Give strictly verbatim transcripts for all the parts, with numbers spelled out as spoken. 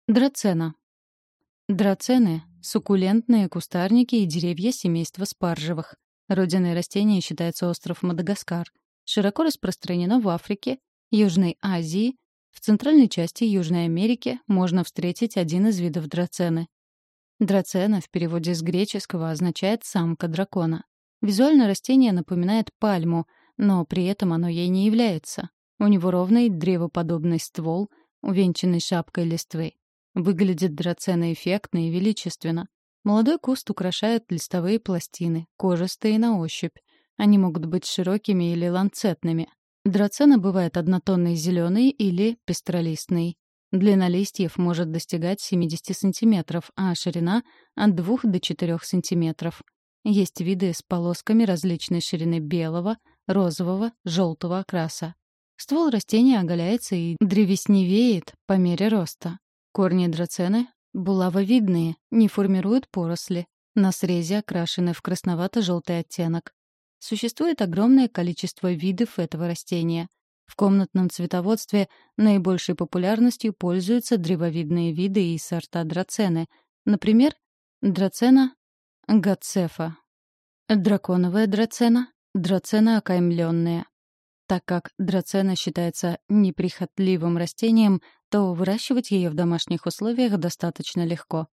Драцена. Драцены — суккулентные кустарники и деревья семейства спаржевых. Родиной растения считается остров Мадагаскар. Широко распространено в Африке, Южной Азии. В центральной части Южной Америки можно встретить один из видов драцены. Драцена в переводе с греческого означает «самка дракона». Визуально растение напоминает пальму, но при этом оно ей не является. У него ровный древоподобный ствол, увенчанный шапкой листвы. Выглядит драцена эффектно и величественно. Молодой куст украшают листовые пластины, кожистые на ощупь. Они могут быть широкими или ланцетными. Драцена бывает однотонной зеленой или пестролистной. Длина листьев может достигать семьдесят сантиметров, а ширина — от двух до четырёх сантиметров. Есть виды с полосками различной ширины белого, розового, желтого окраса. Ствол растения оголяется и древесневеет по мере роста. Корни драцены булавовидные, не формируют поросли. На срезе окрашены в красновато-желтый оттенок. Существует огромное количество видов этого растения. В комнатном цветоводстве наибольшей популярностью пользуются древовидные виды и сорта драцены. Например, драцена гатцефа, драконовая драцена, драцена окаймленная. Так как драцена считается неприхотливым растением, то выращивать ее в домашних условиях достаточно легко.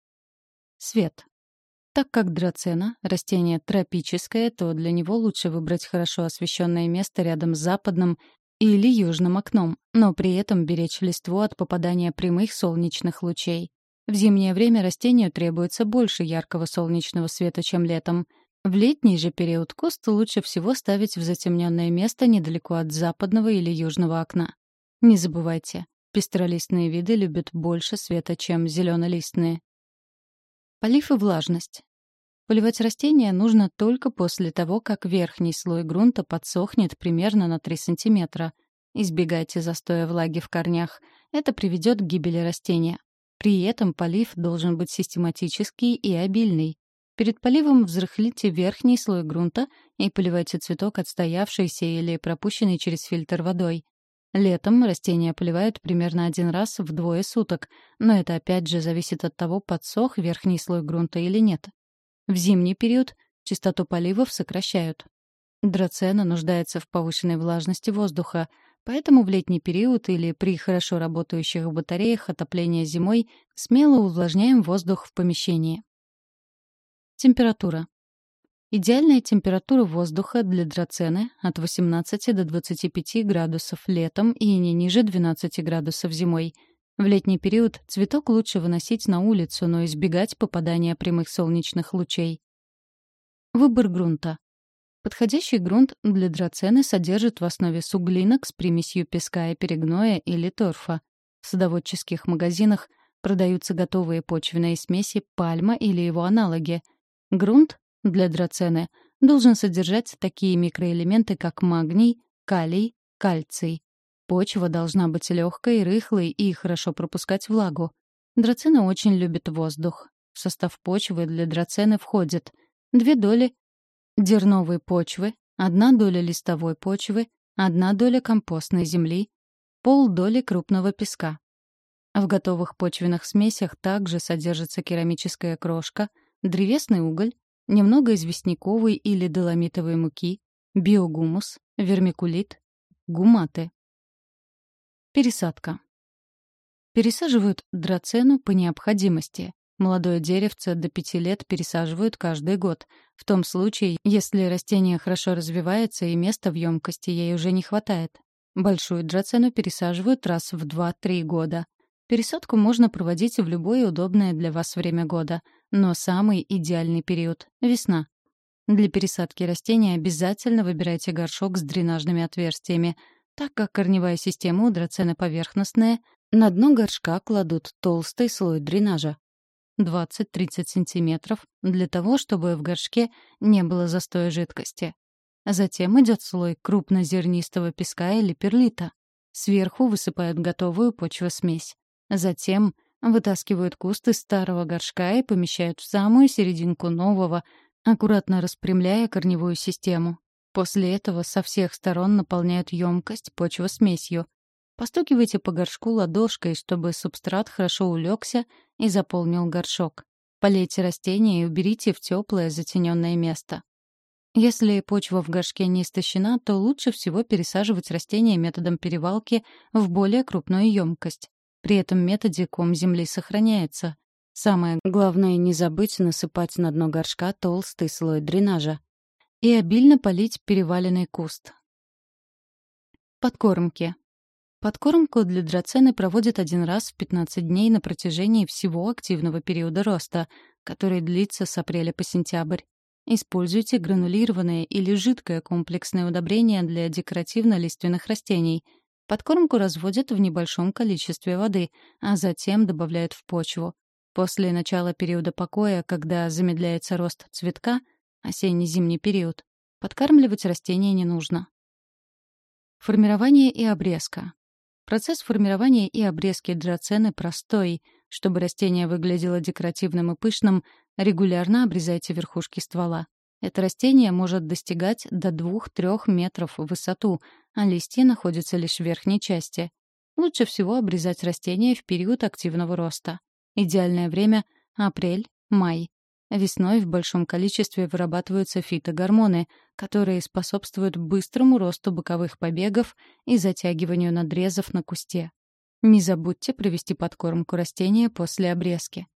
Свет. Так как драцена — растение тропическое, то для него лучше выбрать хорошо освещенное место рядом с западным или южным окном, но при этом беречь листву от попадания прямых солнечных лучей. В зимнее время растению требуется больше яркого солнечного света, чем летом. В летний же период куст лучше всего ставить в затемненное место недалеко от западного или южного окна. Не забывайте, пестролистные виды любят больше света, чем зеленолистные. Полив и влажность. Поливать растения нужно только после того, как верхний слой грунта подсохнет примерно на три сантиметра. Избегайте застоя влаги в корнях. Это приведет к гибели растения. При этом полив должен быть систематический и обильный. Перед поливом взрыхлите верхний слой грунта и поливайте цветок отстоявшейся или пропущенной через фильтр водой. Летом растения поливают примерно один раз в двое суток, но это опять же зависит от того, подсох верхний слой грунта или нет. В зимний период частоту поливов сокращают. Драцена нуждается в повышенной влажности воздуха, поэтому в летний период или при хорошо работающих батареях отопления зимой смело увлажняем воздух в помещении. Температура. Идеальная температура воздуха для драцены от восемнадцати до двадцати пяти градусов летом и не ниже двенадцати градусов зимой. В летний период цветок лучше выносить на улицу, но избегать попадания прямых солнечных лучей. Выбор грунта. Подходящий грунт для драцены содержит в основе суглинок с примесью песка и перегноя или торфа. В садоводческих магазинах продаются готовые почвенные смеси пальма или его аналоги. Грунт для драцены должен содержать такие микроэлементы, как магний, калий, кальций. Почва должна быть легкой, рыхлой и хорошо пропускать влагу. Драцена очень любит воздух. В состав почвы для драцены входят две доли дерновой почвы, одна доля листовой почвы, одна доля компостной земли, полдоли крупного песка. В готовых почвенных смесях также содержится керамическая крошка, древесный уголь, немного известняковой или доломитовой муки, биогумус, вермикулит, гуматы. Пересадка. Пересаживают драцену по необходимости. Молодое деревце до пяти лет пересаживают каждый год. В том случае, если растение хорошо развивается и места в емкости ей уже не хватает. Большую драцену пересаживают раз в два-три года. Пересадку можно проводить в любое удобное для вас время года, но самый идеальный период — весна. Для пересадки растения обязательно выбирайте горшок с дренажными отверстиями. Так как корневая система у драцены поверхностная, на дно горшка кладут толстый слой дренажа двадцать-тридцать сантиметров для того, чтобы в горшке не было застоя жидкости. Затем идет слой крупнозернистого песка или перлита. Сверху высыпают готовую почвосмесь. Затем вытаскивают куст из старого горшка и помещают в самую серединку нового, аккуратно распрямляя корневую систему. После этого со всех сторон наполняют емкость почвосмесью. Постукивайте по горшку ладошкой, чтобы субстрат хорошо улегся и заполнил горшок. Полейте растения и уберите в теплое затененное место. Если почва в горшке не истощена, то лучше всего пересаживать растения методом перевалки в более крупную емкость. При этом методе ком земли сохраняется. Самое главное — не забыть насыпать на дно горшка толстый слой дренажа и обильно полить переваленный куст. Подкормки. Подкормку для драцены проводят один раз в пятнадцать дней на протяжении всего активного периода роста, который длится с апреля по сентябрь. Используйте гранулированное или жидкое комплексное удобрение для декоративно-лиственных растений. Подкормку разводят в небольшом количестве воды, а затем добавляют в почву. После начала периода покоя, когда замедляется рост цветка, осенне-зимний период, подкармливать растения не нужно. Формирование и обрезка. Процесс формирования и обрезки драцены простой. Чтобы растение выглядело декоративным и пышным, регулярно обрезайте верхушки ствола. Это растение может достигать до двух-трёх метров в высоту, а листья находятся лишь в верхней части. Лучше всего обрезать растения в период активного роста. Идеальное время — апрель-май. Весной в большом количестве вырабатываются фитогормоны, которые способствуют быстрому росту боковых побегов и затягиванию надрезов на кусте. Не забудьте провести подкормку растения после обрезки.